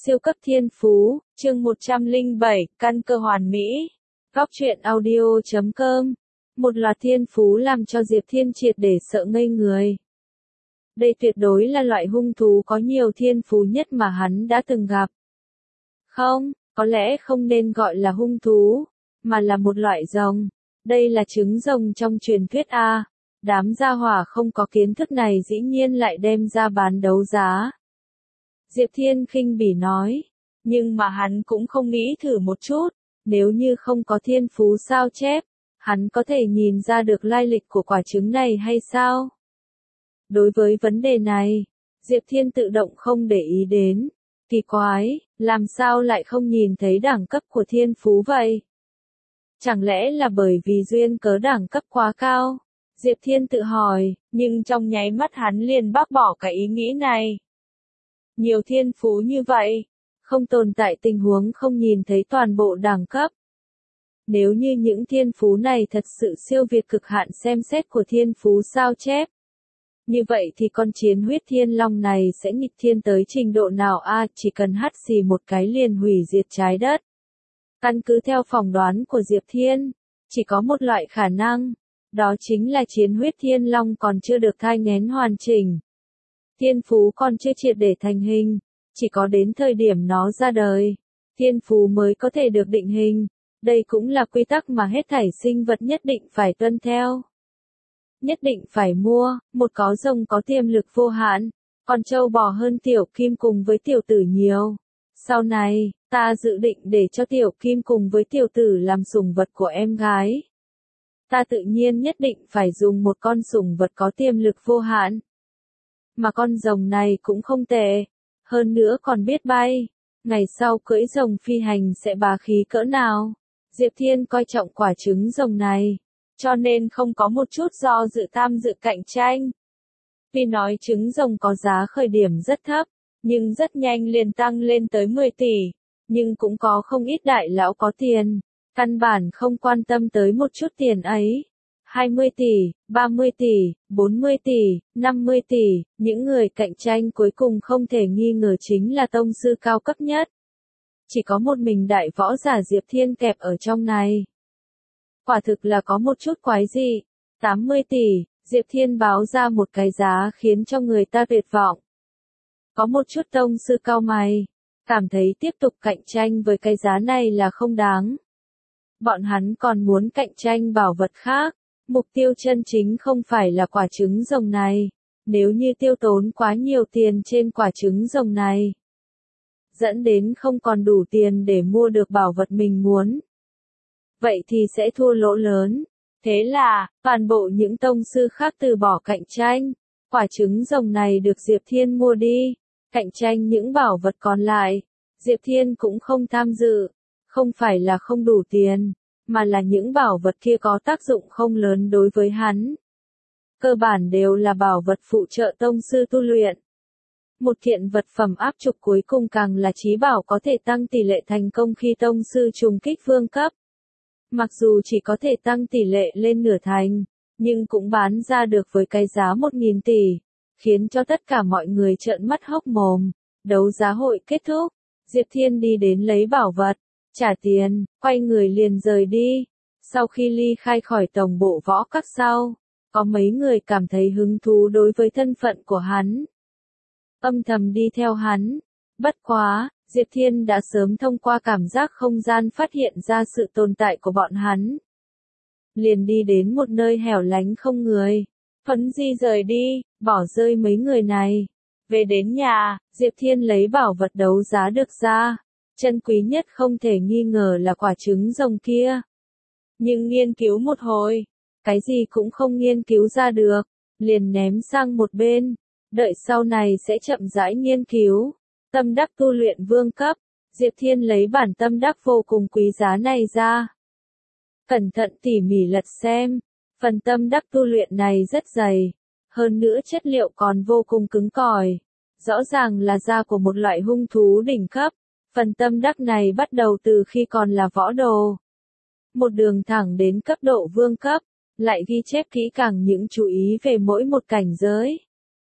Siêu cấp thiên phú, chương 107, căn cơ hoàn mỹ. Góc truyện audio.com. Một loạt thiên phú làm cho Diệp Thiên triệt để sợ ngây người. Đây tuyệt đối là loại hung thú có nhiều thiên phú nhất mà hắn đã từng gặp. Không, có lẽ không nên gọi là hung thú, mà là một loại rồng. Đây là trứng rồng trong truyền thuyết a. Đám gia hỏa không có kiến thức này dĩ nhiên lại đem ra bán đấu giá. Diệp Thiên khinh bỉ nói, nhưng mà hắn cũng không nghĩ thử một chút, nếu như không có thiên phú sao chép, hắn có thể nhìn ra được lai lịch của quả trứng này hay sao? Đối với vấn đề này, Diệp Thiên tự động không để ý đến. Kỳ quái, làm sao lại không nhìn thấy đẳng cấp của thiên phú vậy? Chẳng lẽ là bởi vì duyên cớ đẳng cấp quá cao? Diệp Thiên tự hỏi, nhưng trong nháy mắt hắn liền bác bỏ cái ý nghĩ này. Nhiều thiên phú như vậy, không tồn tại tình huống không nhìn thấy toàn bộ đẳng cấp. Nếu như những thiên phú này thật sự siêu việt cực hạn xem xét của thiên phú sao chép, như vậy thì con chiến huyết thiên long này sẽ nghịch thiên tới trình độ nào a? Chỉ cần hắt xì một cái liền hủy diệt trái đất. Căn cứ theo phỏng đoán của Diệp Thiên, chỉ có một loại khả năng, đó chính là chiến huyết thiên long còn chưa được thai nghén hoàn chỉnh. Thiên phú còn chưa triệt để thành hình, chỉ có đến thời điểm nó ra đời, thiên phú mới có thể được định hình. Đây cũng là quy tắc mà hết thảy sinh vật nhất định phải tuân theo. Nhất định phải mua, một có rồng có tiềm lực vô hạn, còn trâu bò hơn tiểu kim cùng với tiểu tử nhiều. Sau này, ta dự định để cho tiểu kim cùng với tiểu tử làm sủng vật của em gái. Ta tự nhiên nhất định phải dùng một con sủng vật có tiềm lực vô hạn. Mà con rồng này cũng không tệ, hơn nữa còn biết bay, ngày sau cưỡi rồng phi hành sẽ bá khí cỡ nào. Diệp Thiên coi trọng quả trứng rồng này, cho nên không có một chút do dự tham dự cạnh tranh. Tuy nói trứng rồng có giá khởi điểm rất thấp, nhưng rất nhanh liền tăng lên tới 10 tỷ, nhưng cũng có không ít đại lão có tiền, căn bản không quan tâm tới một chút tiền ấy. 20 tỷ, 30 tỷ, 40 tỷ, 50 tỷ, những người cạnh tranh cuối cùng không thể nghi ngờ chính là tông sư cao cấp nhất. Chỉ có một mình đại võ giả Diệp Thiên kẹp ở trong này. Quả thực là có một chút quái dị. 80 tỷ, Diệp Thiên báo ra một cái giá khiến cho người ta tuyệt vọng. Có một chút tông sư cao mày, cảm thấy tiếp tục cạnh tranh với cái giá này là không đáng. Bọn hắn còn muốn cạnh tranh bảo vật khác. Mục tiêu chân chính không phải là quả trứng rồng này, nếu như tiêu tốn quá nhiều tiền trên quả trứng rồng này, dẫn đến không còn đủ tiền để mua được bảo vật mình muốn, vậy thì sẽ thua lỗ lớn. Thế là, toàn bộ những tông sư khác từ bỏ cạnh tranh, quả trứng rồng này được Diệp Thiên mua đi, cạnh tranh những bảo vật còn lại, Diệp Thiên cũng không tham dự, không phải là không đủ tiền, mà là những bảo vật kia có tác dụng không lớn đối với hắn. Cơ bản đều là bảo vật phụ trợ tông sư tu luyện. Một kiện vật phẩm áp trục cuối cùng càng là chí bảo có thể tăng tỷ lệ thành công khi tông sư trùng kích vương cấp. Mặc dù chỉ có thể tăng tỷ lệ lên nửa thành, nhưng cũng bán ra được với cái giá 1.000 tỷ, khiến cho tất cả mọi người trợn mắt hốc mồm. Đấu giá hội kết thúc, Diệp Thiên đi đến lấy bảo vật, trả tiền, quay người liền rời đi. Sau khi ly khai khỏi tổng bộ võ các sau, có mấy người cảm thấy hứng thú đối với thân phận của hắn. Âm thầm đi theo hắn. Bất quá, Diệp Thiên đã sớm thông qua cảm giác không gian phát hiện ra sự tồn tại của bọn hắn. Liền đi đến một nơi hẻo lánh không người. Phấn di rời đi, bỏ rơi mấy người này. Về đến nhà, Diệp Thiên lấy bảo vật đấu giá được ra. Chân quý nhất không thể nghi ngờ là quả trứng rồng kia. Nhưng nghiên cứu một hồi, cái gì cũng không nghiên cứu ra được, liền ném sang một bên, đợi sau này sẽ chậm rãi nghiên cứu. Tâm đắc tu luyện vương cấp, Diệp Thiên lấy bản tâm đắc vô cùng quý giá này ra. Cẩn thận tỉ mỉ lật xem, phần tâm đắc tu luyện này rất dày, hơn nữa chất liệu còn vô cùng cứng cỏi, rõ ràng là da của một loại hung thú đỉnh cấp. Phần tâm đắc này bắt đầu từ khi còn là võ đồ. Một đường thẳng đến cấp độ vương cấp, lại ghi chép kỹ càng những chú ý về mỗi một cảnh giới.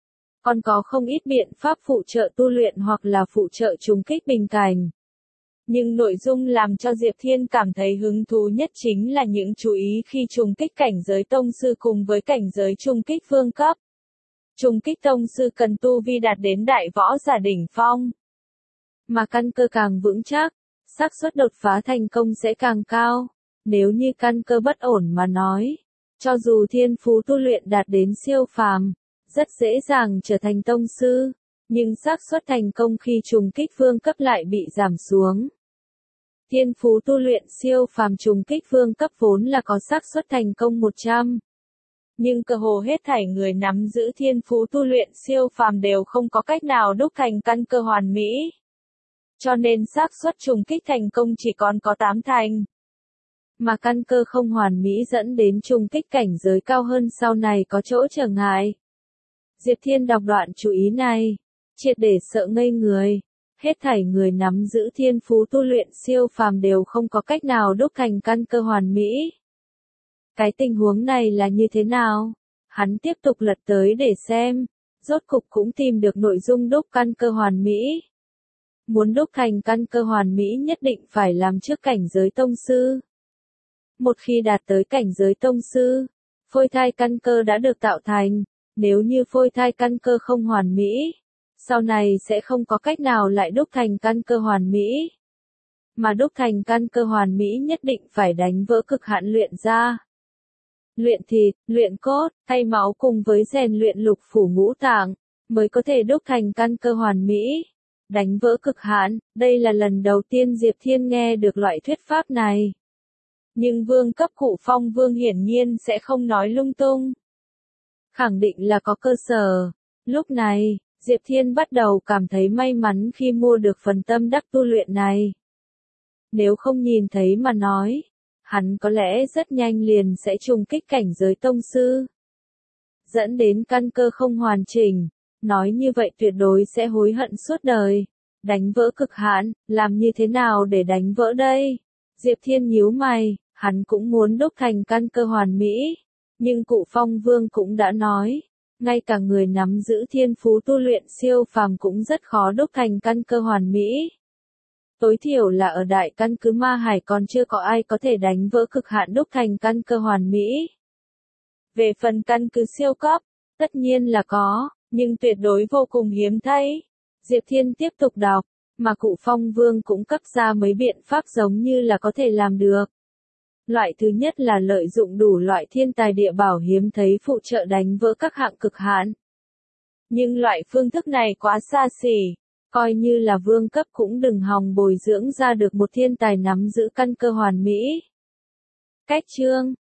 còn có không ít biện pháp phụ trợ tu luyện hoặc là phụ trợ trùng kích bình cảnh. Nhưng nội dung làm cho Diệp Thiên cảm thấy hứng thú nhất chính là những chú ý khi trùng kích cảnh giới tông sư cùng với cảnh giới trùng kích vương cấp. Trùng kích tông sư cần tu vi đạt đến đại võ giả đỉnh phong. Mà căn cơ càng vững chắc, xác suất đột phá thành công sẽ càng cao. Nếu như căn cơ bất ổn mà nói, cho dù thiên phú tu luyện đạt đến siêu phàm, rất dễ dàng trở thành tông sư, nhưng xác suất thành công khi trùng kích vương cấp lại bị giảm xuống. Thiên phú tu luyện siêu phàm trùng kích vương cấp vốn là có xác suất thành công 100. Nhưng cơ hồ hết thảy người nắm giữ thiên phú tu luyện siêu phàm đều không có cách nào đúc thành căn cơ hoàn mỹ. Cho nên xác suất trùng kích thành công chỉ còn có 8 thành. Mà căn cơ không hoàn mỹ dẫn đến trùng kích cảnh giới cao hơn sau này có chỗ trở ngại. Diệp Thiên đọc đoạn chú ý này, triệt để sợ ngây người. Hết thảy người nắm giữ thiên phú tu luyện siêu phàm đều không có cách nào đúc thành căn cơ hoàn mỹ. Cái tình huống này là như thế nào? Hắn tiếp tục lật tới để xem, rốt cục cũng tìm được nội dung đúc căn cơ hoàn mỹ. Muốn đúc thành căn cơ hoàn mỹ nhất định phải làm trước cảnh giới tông sư. Một khi đạt tới cảnh giới tông sư, phôi thai căn cơ đã được tạo thành, nếu như phôi thai căn cơ không hoàn mỹ, sau này sẽ không có cách nào lại đúc thành căn cơ hoàn mỹ. Mà đúc thành căn cơ hoàn mỹ nhất định phải đánh vỡ cực hạn luyện ra. Luyện thịt, luyện cốt, thay máu cùng với rèn luyện lục phủ ngũ tạng, mới có thể đúc thành căn cơ hoàn mỹ. Đánh vỡ cực hạn, đây là lần đầu tiên Diệp Thiên nghe được loại thuyết pháp này. Nhưng vương cấp Cụ Phong Vương hiển nhiên sẽ không nói lung tung. Khẳng định là có cơ sở. Lúc này, Diệp Thiên bắt đầu cảm thấy may mắn khi mua được phần tâm đắc tu luyện này. Nếu không nhìn thấy mà nói, hắn có lẽ rất nhanh liền sẽ trùng kích cảnh giới tông sư. Dẫn đến căn cơ không hoàn chỉnh, nói như vậy tuyệt đối sẽ hối hận suốt đời. Đánh vỡ cực hạn, làm như thế nào để đánh vỡ đây? Diệp Thiên nhíu mày, hắn cũng muốn đúc thành căn cơ hoàn mỹ. Nhưng Cụ Phong Vương cũng đã nói, ngay cả người nắm giữ thiên phú tu luyện siêu phàm cũng rất khó đúc thành căn cơ hoàn mỹ. Tối thiểu là ở đại căn cứ Ma Hải còn chưa có ai có thể đánh vỡ cực hạn đúc thành căn cơ hoàn mỹ. Về phần căn cứ siêu cấp, tất nhiên là có, nhưng tuyệt đối vô cùng hiếm thấy. Diệp Thiên tiếp tục đọc, mà Cụ Phong Vương cũng cấp ra mấy biện pháp giống như là có thể làm được. Loại thứ nhất là lợi dụng đủ loại thiên tài địa bảo hiếm thấy phụ trợ đánh vỡ các hạng cực hạn. Nhưng loại phương thức này quá xa xỉ, coi như là vương cấp cũng đừng hòng bồi dưỡng ra được một thiên tài nắm giữ căn cơ hoàn mỹ. Cách chương